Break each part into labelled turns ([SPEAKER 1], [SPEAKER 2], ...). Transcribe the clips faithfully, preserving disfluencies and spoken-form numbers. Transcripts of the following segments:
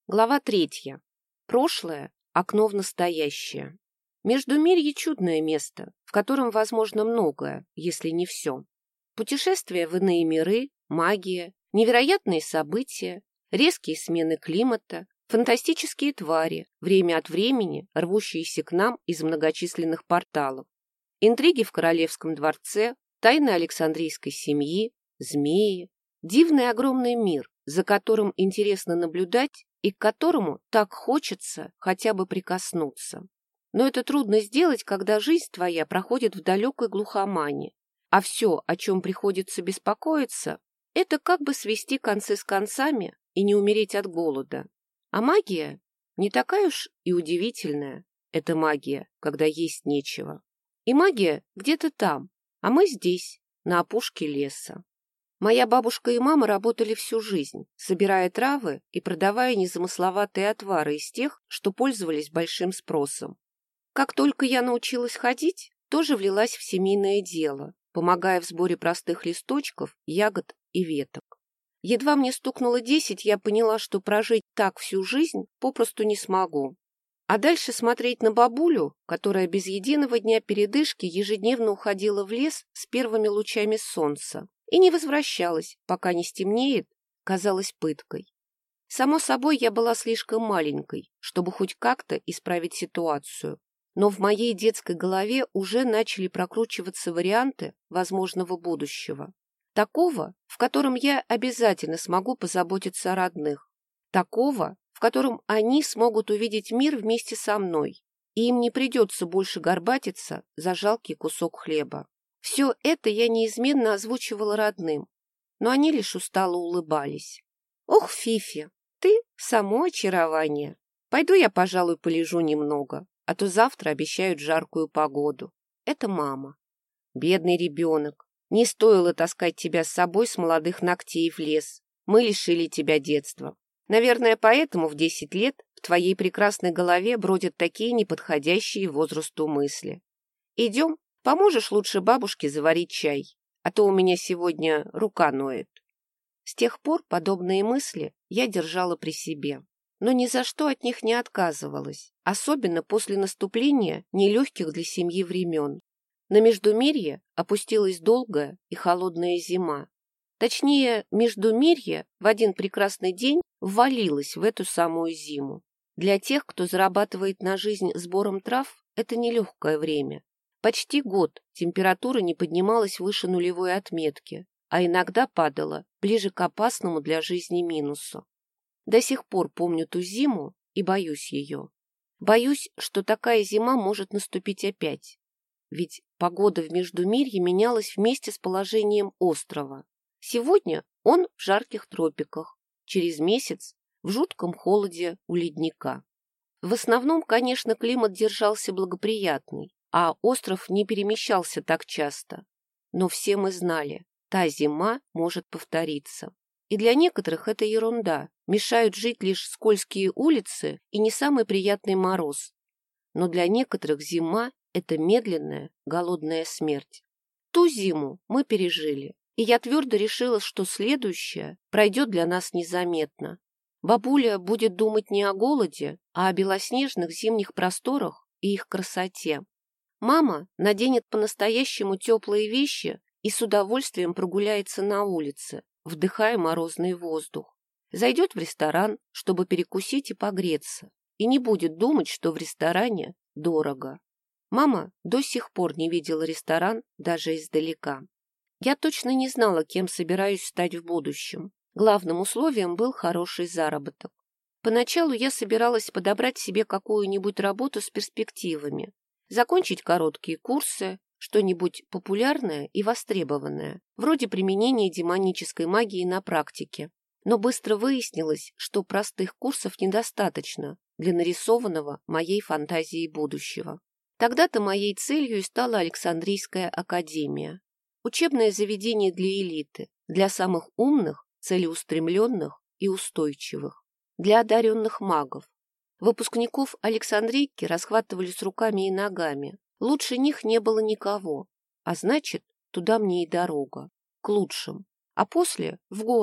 [SPEAKER 1] Глава третья. Прошлое – окно в настоящее. Междумирье – чудное место, в котором возможно многое, если не все. Путешествия в иные миры, магия, невероятные события, резкие смены климата, фантастические твари, время от времени рвущиеся к нам из многочисленных порталов, интриги в королевском дворце, тайны Александрийской семьи, змеи, дивный огромный мир, за которым интересно наблюдать и к которому так хочется хотя бы прикоснуться. Но это трудно сделать, когда жизнь твоя проходит в далекой глухомане, а все, о чем приходится беспокоиться, это как бы свести концы с концами и не умереть от голода. А магия не такая уж и удивительная. Это магия, когда есть нечего. И магия где-то там, а мы здесь, на опушке леса. Моя бабушка и мама работали всю жизнь, собирая травы и продавая незамысловатые отвары из тех, что пользовались большим спросом. Как только я научилась ходить, тоже влилась в семейное дело, помогая в сборе простых листочков, ягод и веток. Едва мне стукнуло десять, я поняла, что прожить так всю жизнь попросту не смогу. А дальше смотреть на бабулю, которая без единого дня передышки ежедневно уходила в лес с первыми лучами солнца и не возвращалась, пока не стемнеет, казалось пыткой. Само собой, я была слишком маленькой, чтобы хоть как-то исправить ситуацию, но в моей детской голове уже начали прокручиваться варианты возможного будущего. Такого, в котором я обязательно смогу позаботиться о родных. Такого, в котором они смогут увидеть мир вместе со мной, и им не придется больше горбатиться за жалкий кусок хлеба. Все это я неизменно озвучивала родным, но они лишь устало улыбались. «Ох, Фифи, ты само очарование. Пойду я, пожалуй, полежу немного, а то завтра обещают жаркую погоду. Это мама. Бедный ребенок. Не стоило таскать тебя с собой с молодых ногтей в лес. Мы лишили тебя детства. Наверное, поэтому в десять лет в твоей прекрасной голове бродят такие неподходящие возрасту мысли. Идем, поможешь лучше бабушке заварить чай, а то у меня сегодня рука ноет». С тех пор подобные мысли я держала при себе, но ни за что от них не отказывалась, особенно после наступления нелегких для семьи времен. На Междумирье опустилась долгая и холодная зима. Точнее, Междумирье в один прекрасный день ввалилось в эту самую зиму. Для тех, кто зарабатывает на жизнь сбором трав, это нелегкое время. Почти год температура не поднималась выше нулевой отметки, а иногда падала ближе к опасному для жизни минусу. До сих пор помню ту зиму и боюсь ее. Боюсь, что такая зима может наступить опять. Ведь погода в Междумирье менялась вместе с положением острова. Сегодня он в жарких тропиках, через месяц в жутком холоде у ледника. В основном, конечно, климат держался благоприятный, а остров не перемещался так часто. Но все мы знали, та зима может повториться. И для некоторых это ерунда, мешают жить лишь скользкие улицы и не самый приятный мороз. Но для некоторых зима – это медленная, голодная смерть. Ту зиму мы пережили, и я твердо решила, что следующая пройдет для нас незаметно. Бабуля будет думать не о голоде, а о белоснежных зимних просторах и их красоте. Мама наденет по-настоящему теплые вещи и с удовольствием прогуляется на улице, вдыхая морозный воздух. Зайдет в ресторан, чтобы перекусить и погреться, и не будет думать, что в ресторане дорого. Мама до сих пор не видела ресторан даже издалека. Я точно не знала, кем собираюсь стать в будущем. Главным условием был хороший заработок. Поначалу я собиралась подобрать себе какую-нибудь работу с перспективами, закончить короткие курсы, что-нибудь популярное и востребованное, вроде применения демонической магии на практике. Но быстро выяснилось, что простых курсов недостаточно для нарисованного моей фантазией будущего. Тогда-то моей целью и стала Александрийская академия. Учебное заведение для элиты, для самых умных, целеустремленных и устойчивых, для одаренных магов. Выпускников Александрийки расхватывали с руками и ногами. Лучше них не было никого, а значит, туда мне и дорога, к лучшим. А после в город,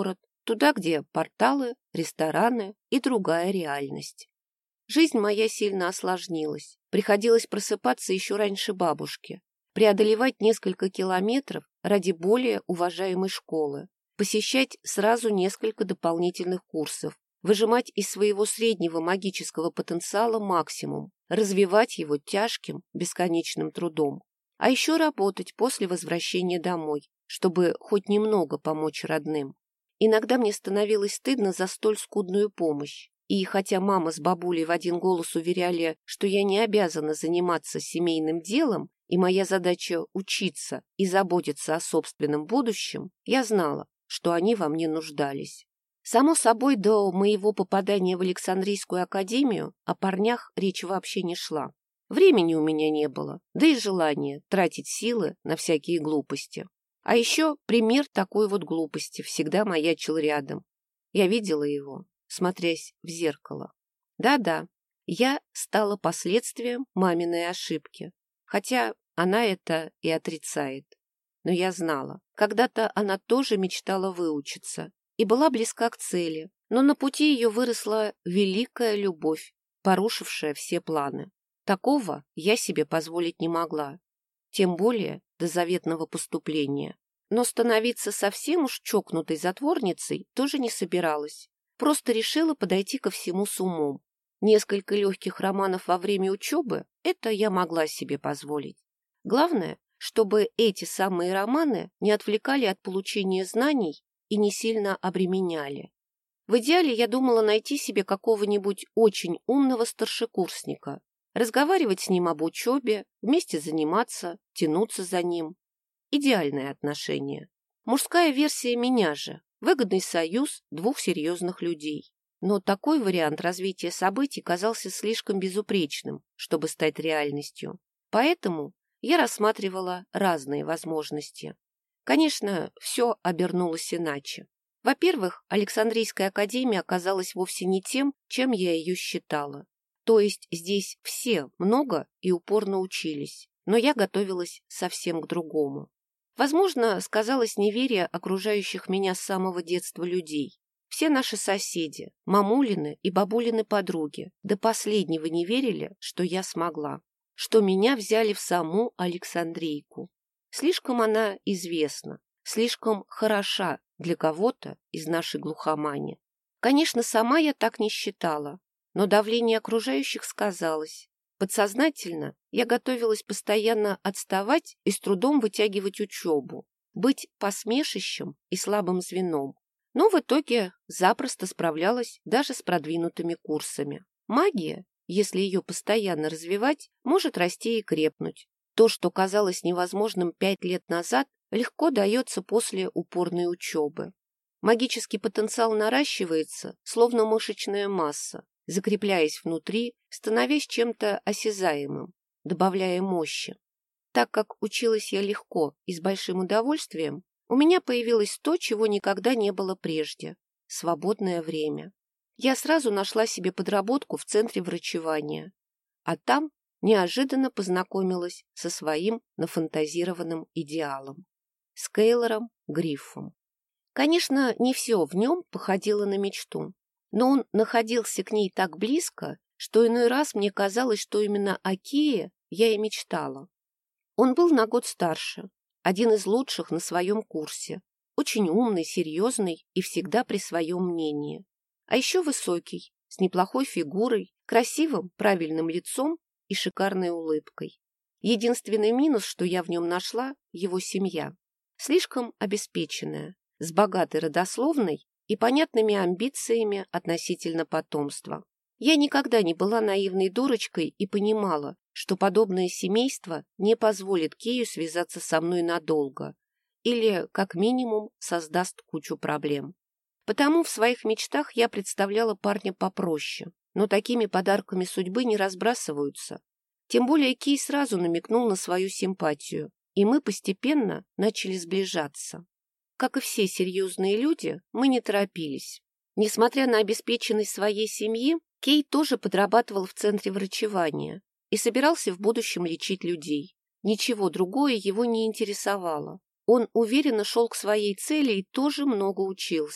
[SPEAKER 1] Туда, где порталы, рестораны и другая реальность. Жизнь моя сильно осложнилась. Приходилось просыпаться еще раньше бабушки, преодолевать несколько километров ради более уважаемой школы, посещать сразу несколько дополнительных курсов, выжимать из своего среднего магического потенциала максимум, развивать его тяжким, бесконечным трудом. А еще работать после возвращения домой, чтобы хоть немного помочь родным. Иногда мне становилось стыдно за столь скудную помощь. И хотя мама с бабулей в один голос уверяли, что я не обязана заниматься семейным делом, и моя задача учиться и заботиться о собственном будущем, я знала, что они во мне нуждались. Само собой, до моего попадания в Александрийскую академию о парнях речь вообще не шла. Времени у меня не было, да и желания тратить силы на всякие глупости. А еще пример такой вот глупости всегда маячил рядом. Я видела его, смотрясь в зеркало. Да-да, я стала последствием маминой ошибки, хотя она это и отрицает. Но я знала, когда-то она тоже мечтала выучиться и была близка к цели, но на пути ее выросла великая любовь, порушившая все планы. Такого я себе позволить не могла, тем более до заветного поступления. Но становиться совсем уж чокнутой затворницей тоже не собиралась. Просто решила подойти ко всему с умом. Несколько легких романов во время учебы – это я могла себе позволить. Главное, чтобы эти самые романы не отвлекали от получения знаний и не сильно обременяли. В идеале я думала найти себе какого-нибудь очень умного старшекурсника, разговаривать с ним об учебе, вместе заниматься, тянуться за ним. Идеальное отношение. Мужская версия меня же. Выгодный союз двух серьезных людей. Но такой вариант развития событий казался слишком безупречным, чтобы стать реальностью. Поэтому я рассматривала разные возможности. Конечно, все обернулось иначе. Во-первых, Александрийская академия оказалась вовсе не тем, чем я ее считала. То есть здесь все много и упорно учились, но я готовилась совсем к другому. Возможно, сказалось неверие окружающих меня с самого детства людей. Все наши соседи, мамулины и бабулины подруги, до последнего не верили, что я смогла, что меня взяли в саму Александрийку. Слишком она известна, слишком хороша для кого-то из нашей глухомани. Конечно, сама я так не считала, но давление окружающих сказалось. Подсознательно я готовилась постоянно отставать и с трудом вытягивать учебу, быть посмешищем и слабым звеном. Но в итоге запросто справлялась даже с продвинутыми курсами. Магия, если ее постоянно развивать, может расти и крепнуть. То, что казалось невозможным пять лет назад, легко дается после упорной учебы. Магический потенциал наращивается, словно мышечная масса, закрепляясь внутри, становясь чем-то осязаемым, добавляя мощи. Так как училась я легко и с большим удовольствием, у меня появилось то, чего никогда не было прежде – свободное время. Я сразу нашла себе подработку в центре врачевания, а там неожиданно познакомилась со своим нафантазированным идеалом – с Кейлором Гриффом. Конечно, не все в нем походило на мечту, но он находился к ней так близко, что иной раз мне казалось, что именно о Кее я и мечтала. Он был на год старше, один из лучших на своем курсе, очень умный, серьезный и всегда при своем мнении. А еще высокий, с неплохой фигурой, красивым, правильным лицом и шикарной улыбкой. Единственный минус, что я в нем нашла – его семья. Слишком обеспеченная, с богатой родословной и понятными амбициями относительно потомства. Я никогда не была наивной дурочкой и понимала, что подобное семейство не позволит Кею связаться со мной надолго или, как минимум, создаст кучу проблем. Потому в своих мечтах я представляла парня попроще, но такими подарками судьбы не разбрасываются. Тем более Кей сразу намекнул на свою симпатию, и мы постепенно начали сближаться. Как и все серьезные люди, мы не торопились. Несмотря на обеспеченность своей семьи, Кей тоже подрабатывал в центре врачевания и собирался в будущем лечить людей. Ничего другое его не интересовало. Он уверенно шел к своей цели и тоже много учился.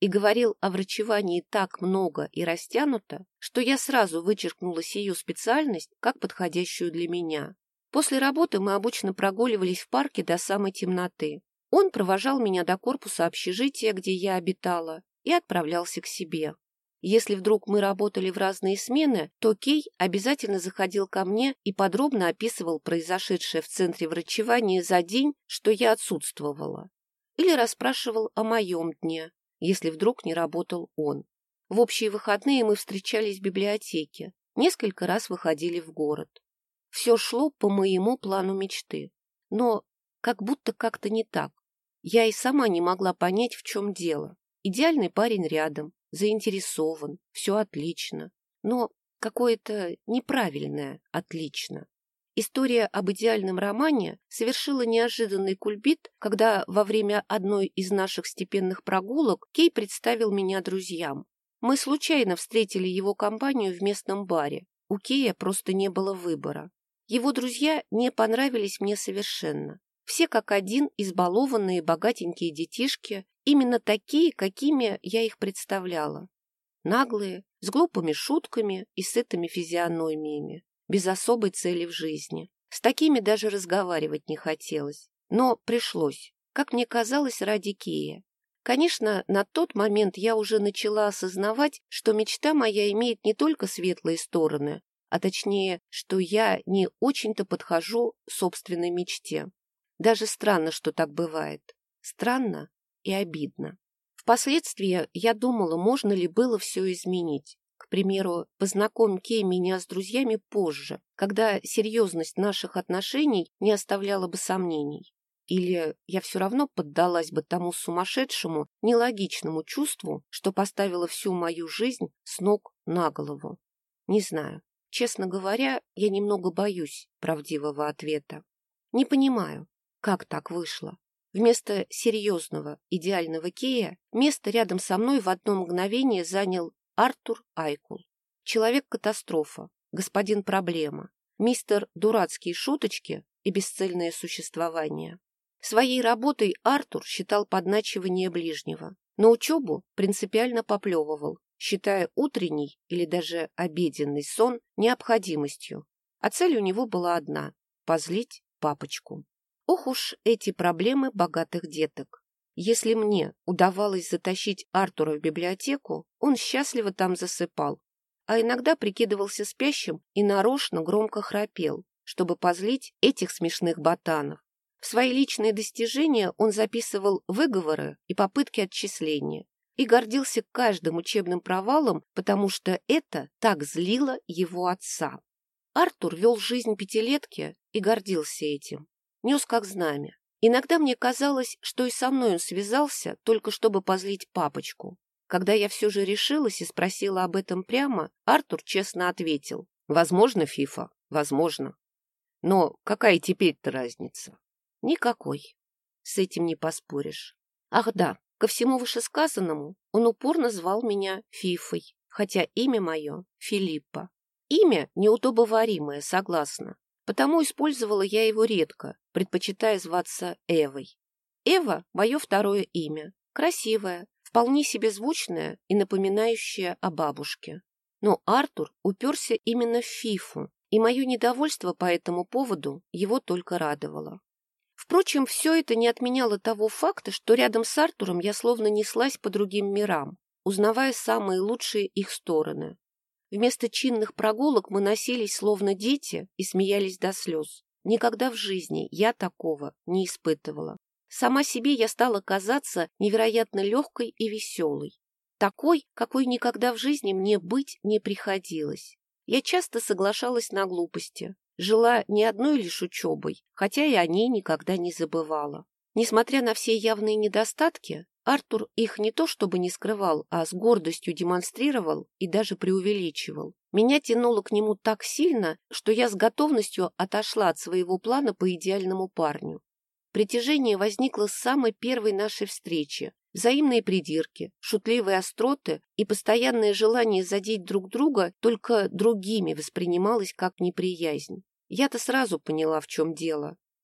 [SPEAKER 1] и говорил о врачевании так много и растянуто, что я сразу вычеркнула сию специальность как подходящую для меня. После работы мы обычно прогуливались в парке до самой темноты. Он провожал меня до корпуса общежития, где я обитала, и отправлялся к себе. Если вдруг мы работали в разные смены, то Кей обязательно заходил ко мне и подробно описывал произошедшее в центре врачевания за день, что я отсутствовала. Или расспрашивал о моем дне, если вдруг не работал он. В общие выходные мы встречались в библиотеке, несколько раз выходили в город. Все шло по моему плану мечты, но как будто как-то не так. Я и сама не могла понять, в чем дело. Идеальный парень рядом, заинтересован, все отлично, но какое-то неправильное отлично. История об идеальном романе совершила неожиданный кульбит, когда во время одной из наших степенных прогулок Кей представил меня друзьям. Мы случайно встретили его компанию в местном баре. У Кея просто не было выбора. Его друзья не понравились мне совершенно. Все как один избалованные богатенькие детишки, именно такие, какими я их представляла. Наглые, с глупыми шутками и сытыми физиономиями, без особой цели в жизни. С такими даже разговаривать не хотелось. Но пришлось, как мне казалось, ради Кея. Конечно, на тот момент я уже начала осознавать, что мечта моя имеет не только светлые стороны, а точнее, что я не очень-то подхожу собственной мечте. Даже странно, что так бывает. Странно и обидно. Впоследствии я думала, можно ли было все изменить. К примеру, познакомь Кей меня с друзьями позже, когда серьезность наших отношений не оставляла бы сомнений. Или я все равно поддалась бы тому сумасшедшему, нелогичному чувству, что поставило всю мою жизнь с ног на голову. Не знаю. Честно говоря, я немного боюсь правдивого ответа. Не понимаю, как так вышло. Вместо серьезного, идеального Кея место рядом со мной в одно мгновение занял Артур Айкул. Человек-катастрофа, господин проблема, мистер дурацкие шуточки и бесцельное существование. Своей работой Артур считал подначивание ближнего. На учебу принципиально поплевывал, считая утренний или даже обеденный сон необходимостью. А цель у него была одна – позлить папочку. Ох уж эти проблемы богатых деток. Если мне удавалось затащить Артура в библиотеку, он счастливо там засыпал, а иногда прикидывался спящим и нарочно громко храпел, чтобы позлить этих смешных ботанов. В свои личные достижения он записывал выговоры и попытки отчисления и гордился каждым учебным провалом, потому что это так злило его отца. Артур вел жизнь пятилетки и гордился этим. Нес как знамя. Иногда мне казалось, что и со мной он связался, только чтобы позлить папочку. Когда я все же решилась и спросила об этом прямо, Артур честно ответил: «Возможно, Фифа, возможно. Но какая теперь-то разница?» Никакой. С этим не поспоришь. Ах да, ко всему вышесказанному он упорно звал меня Фифой, хотя имя мое Филиппа. Имя неудобоваримое, согласна. Потому использовала я его редко, предпочитая зваться Эвой. Эва – мое второе имя. Красивое, вполне себе звучное и напоминающее о бабушке. Но Артур уперся именно в Фифу, и мое недовольство по этому поводу его только радовало. Впрочем, все это не отменяло того факта, что рядом с Артуром я словно неслась по другим мирам, узнавая самые лучшие их стороны. Вместо чинных прогулок мы носились словно дети и смеялись до слез. Никогда в жизни я такого не испытывала. Сама себе я стала казаться невероятно легкой и веселой. Такой, какой никогда в жизни мне быть не приходилось. Я часто соглашалась на глупости. Жила не одной лишь учебой, хотя и о ней никогда не забывала. Несмотря на все явные недостатки, Артур их не то чтобы не скрывал, а с гордостью демонстрировал и даже преувеличивал. Меня тянуло к нему так сильно, что я с готовностью отошла от своего плана по идеальному парню. Притяжение возникло с самой первой нашей встречи. Взаимные придирки, шутливые остроты и постоянное желание задеть друг друга только другими воспринималось как неприязнь. Я-то сразу поняла, в чем дело.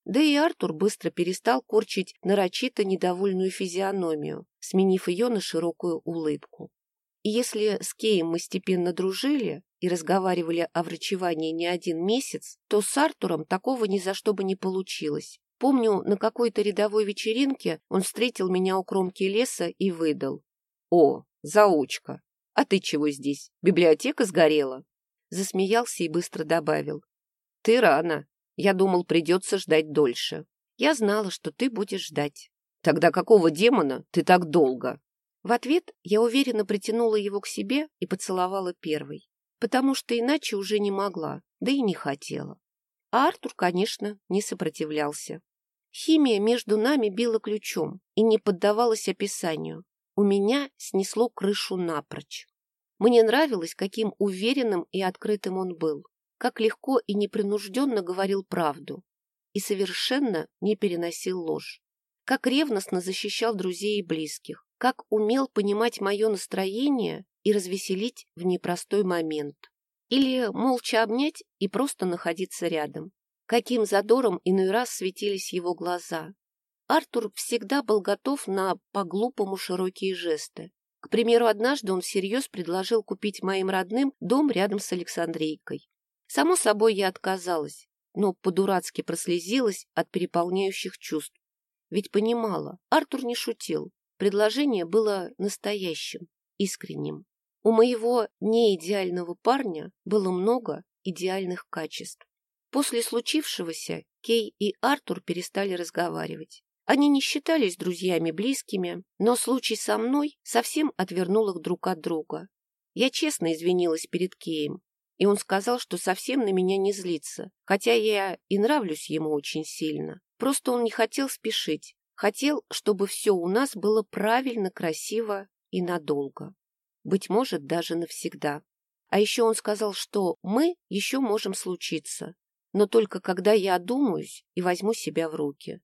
[SPEAKER 1] Да и Артур быстро перестал корчить нарочито недовольную физиономию, сменив ее на широкую улыбку. И если с Кеем мы степенно дружили и разговаривали о врачевании не один месяц, то с Артуром такого ни за что бы не получилось. Помню, на какой-то рядовой вечеринке он встретил меня у кромки леса и выдал: «О, заучка! А ты чего здесь? Библиотека сгорела?» Засмеялся и быстро добавил: «Ты рано. Я думал, придется ждать дольше. Я знала, что ты будешь ждать». «Тогда какого демона ты так долго?» В ответ я уверенно притянула его к себе и поцеловала первой, потому что иначе уже не могла, да и не хотела. А Артур, конечно, не сопротивлялся. Химия между нами била ключом и не поддавалась описанию. У меня снесло крышу напрочь. Мне нравилось, каким уверенным и открытым он был, как легко и непринужденно говорил правду и совершенно не переносил ложь, как ревностно защищал друзей и близких, как умел понимать мое настроение и развеселить в непростой момент. Или молча обнять и просто находиться рядом. Каким задором иной раз светились его глаза. Артур всегда был готов на по-глупому широкие жесты. К примеру, однажды он всерьез предложил купить моим родным дом рядом с Александрийкой. Само собой, я отказалась, но по-дурацки прослезилась от переполняющих чувств. Ведь понимала, Артур не шутил. Предложение было настоящим, искренним. У моего неидеального парня было много идеальных качеств. После случившегося Кей и Артур перестали разговаривать. Они не считались друзьями близкими, но случай со мной совсем отвернул их друг от друга. Я честно извинилась перед Кеем, и он сказал, что совсем на меня не злится, хотя я и нравлюсь ему очень сильно. Просто он не хотел спешить, хотел, чтобы все у нас было правильно, красиво и надолго. Быть может, даже навсегда. А еще он сказал, что мы еще можем случиться, но только когда я одумаюсь и возьму себя в руки.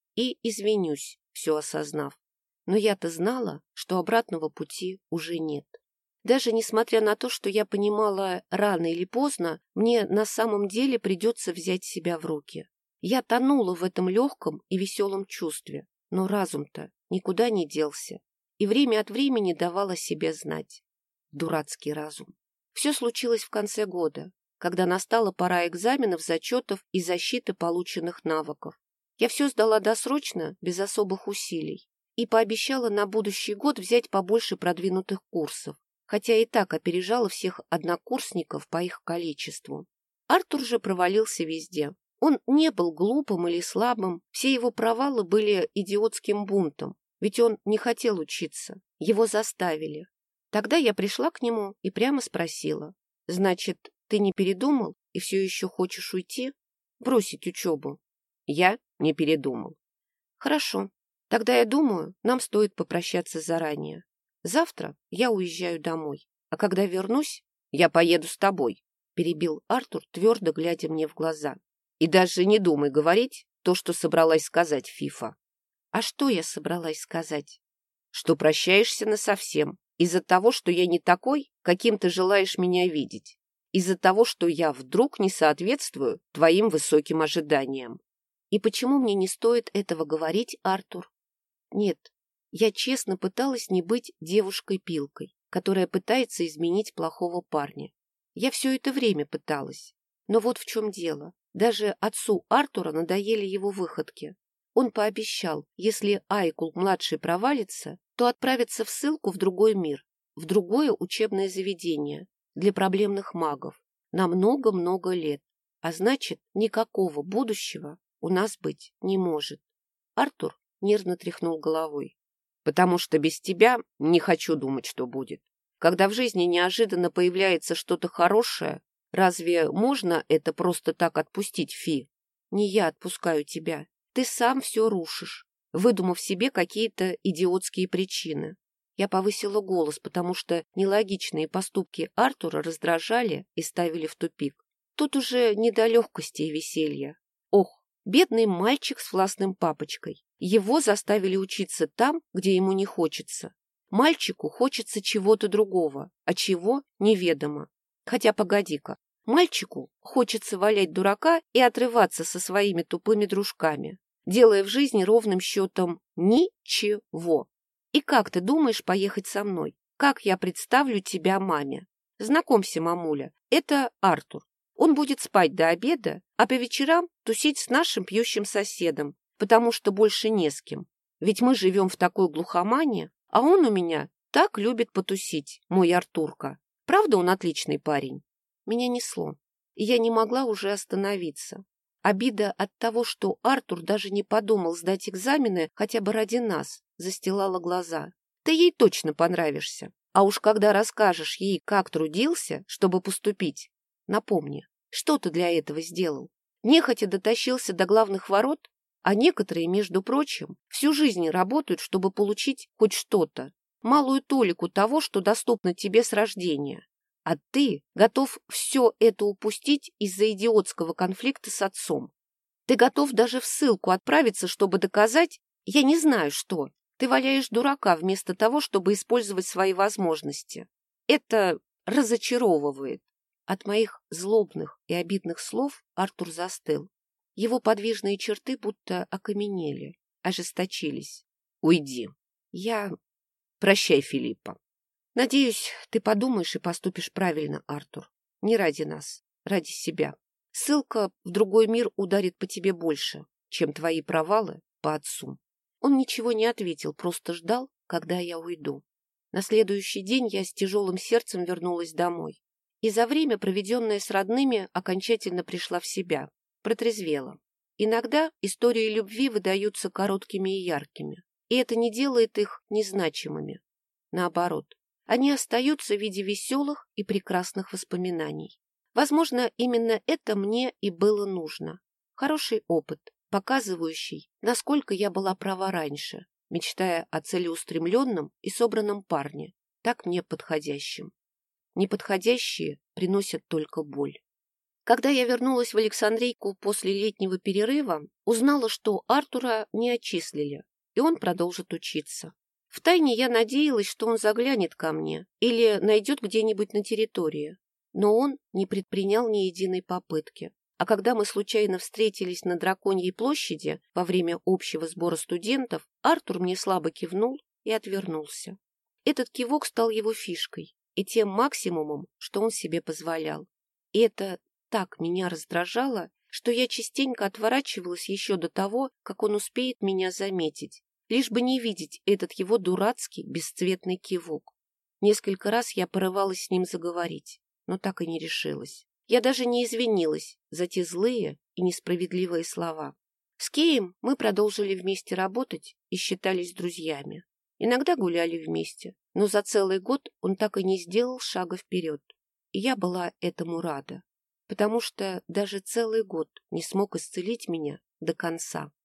[SPEAKER 1] И извинюсь, все осознав. Но я-то знала, что обратного пути уже нет. Даже несмотря на то, что я понимала, рано или поздно мне на самом деле придется взять себя в руки. Я тонула в этом легком и веселом чувстве, но разум-то никуда не делся и время от времени давал о себе знать. Дурацкий разум. Все случилось в конце года, когда настала пора экзаменов, зачетов и защиты полученных навыков. Я все сдала досрочно, без особых усилий, и пообещала на будущий год взять побольше продвинутых курсов, хотя и так опережала всех однокурсников по их количеству. Артур же провалился везде. Он не был глупым или слабым, все его провалы были идиотским бунтом, ведь он не хотел учиться, его заставили. Тогда я пришла к нему и прямо спросила: «Значит, ты не передумал и все еще хочешь уйти? Бросить учебу?» Я не передумал. «Хорошо, тогда я думаю, нам стоит попрощаться заранее. Завтра я уезжаю домой, а когда вернусь, я поеду с тобой», перебил Артур, твердо глядя мне в глаза. «И даже не думай говорить то, что собралась сказать, Фифа». «А что я собралась сказать?» «Что прощаешься насовсем, из-за того, что я не такой, каким ты желаешь меня видеть, из-за того, что я вдруг не соответствую твоим высоким ожиданиям». «И почему мне не стоит этого говорить, Артур?» «Нет, я честно пыталась не быть девушкой-пилкой, которая пытается изменить плохого парня. Я все это время пыталась. Но вот в чем дело. Даже отцу Артура надоели его выходки. Он пообещал, если Айкул-младший провалится, то отправится в ссылку в другой мир, в другое учебное заведение для проблемных магов на много-много лет. А значит, никакого будущего у нас быть не может». Артур нервно тряхнул головой. «Потому что без тебя не хочу думать, что будет. Когда в жизни неожиданно появляется что-то хорошее, разве можно это просто так отпустить, Фи?» «Не я отпускаю тебя. Ты сам все рушишь, выдумав себе какие-то идиотские причины». Я повысила голос, потому что нелогичные поступки Артура раздражали и ставили в тупик. Тут уже не до легкости и веселья. Ох, бедный мальчик с властным папочкой. Его заставили учиться там, где ему не хочется. Мальчику хочется чего-то другого, а чего — неведомо. Хотя, погоди-ка, Мальчику хочется валять дурака и отрываться со своими тупыми дружками, делая в жизни ровным счетом ничего. И как ты думаешь поехать со мной? Как я представлю тебя маме? Знакомься, мамуля, это Артур. Он будет спать до обеда, а по вечерам тусить с нашим пьющим соседом, потому что больше не с кем. Ведь мы живем в такой глухомане, а он у меня так любит потусить, мой Артурка. Правда, он отличный парень? Меня несло, и я не могла уже остановиться. Обида от того, что Артур даже не подумал сдать экзамены хотя бы ради нас, застилала глаза. Ты ей точно понравишься. А уж когда расскажешь ей, как трудился, чтобы поступить, напомни, что ты для этого сделал. Нехотя дотащился до главных ворот, а некоторые, между прочим, всю жизнь работают, чтобы получить хоть что-то, малую толику того, что доступно тебе с рождения. А ты готов все это упустить из-за идиотского конфликта с отцом. Ты готов даже в ссылку отправиться, чтобы доказать, я не знаю что. Ты валяешь дурака вместо того, чтобы использовать свои возможности. Это разочаровывает. От моих злобных и обидных слов Артур застыл. Его подвижные черты будто окаменели, ожесточились. Уйди. Я... Прощай, Филиппа. Надеюсь, ты подумаешь и поступишь правильно, Артур. Не ради нас, ради себя. Ссылка в другой мир ударит по тебе больше, чем твои провалы по отцу. Он ничего не ответил, просто ждал, когда я уйду. На следующий день я с тяжелым сердцем вернулась домой. И за время, проведенное с родными, окончательно пришла в себя, протрезвела. Иногда истории любви выдаются короткими и яркими, и это не делает их незначимыми. Наоборот, они остаются в виде веселых и прекрасных воспоминаний. Возможно, именно это мне и было нужно. Хороший опыт, показывающий, насколько я была права раньше, мечтая о целеустремленном и собранном парне, так мне подходящем. Неподходящие приносят только боль. Когда я вернулась в Александрийку после летнего перерыва, узнала, что Артура не отчислили, и он продолжит учиться. Втайне я надеялась, что он заглянет ко мне или найдет где-нибудь на территории, но он не предпринял ни единой попытки. А когда мы случайно встретились на Драконьей площади во время общего сбора студентов, Артур мне слабо кивнул и отвернулся. Этот кивок стал его фишкой и тем максимумом, что он себе позволял. И это так меня раздражало, что я частенько отворачивалась еще до того, как он успеет меня заметить, лишь бы не видеть этот его дурацкий бесцветный кивок. Несколько раз я порывалась с ним заговорить, но так и не решилась. Я даже не извинилась за те злые и несправедливые слова. С Кеем мы продолжили вместе работать и считались друзьями. Иногда гуляли вместе, но за целый год он так и не сделал шага вперед. И я была этому рада, потому что даже целый год не смог исцелить меня до конца.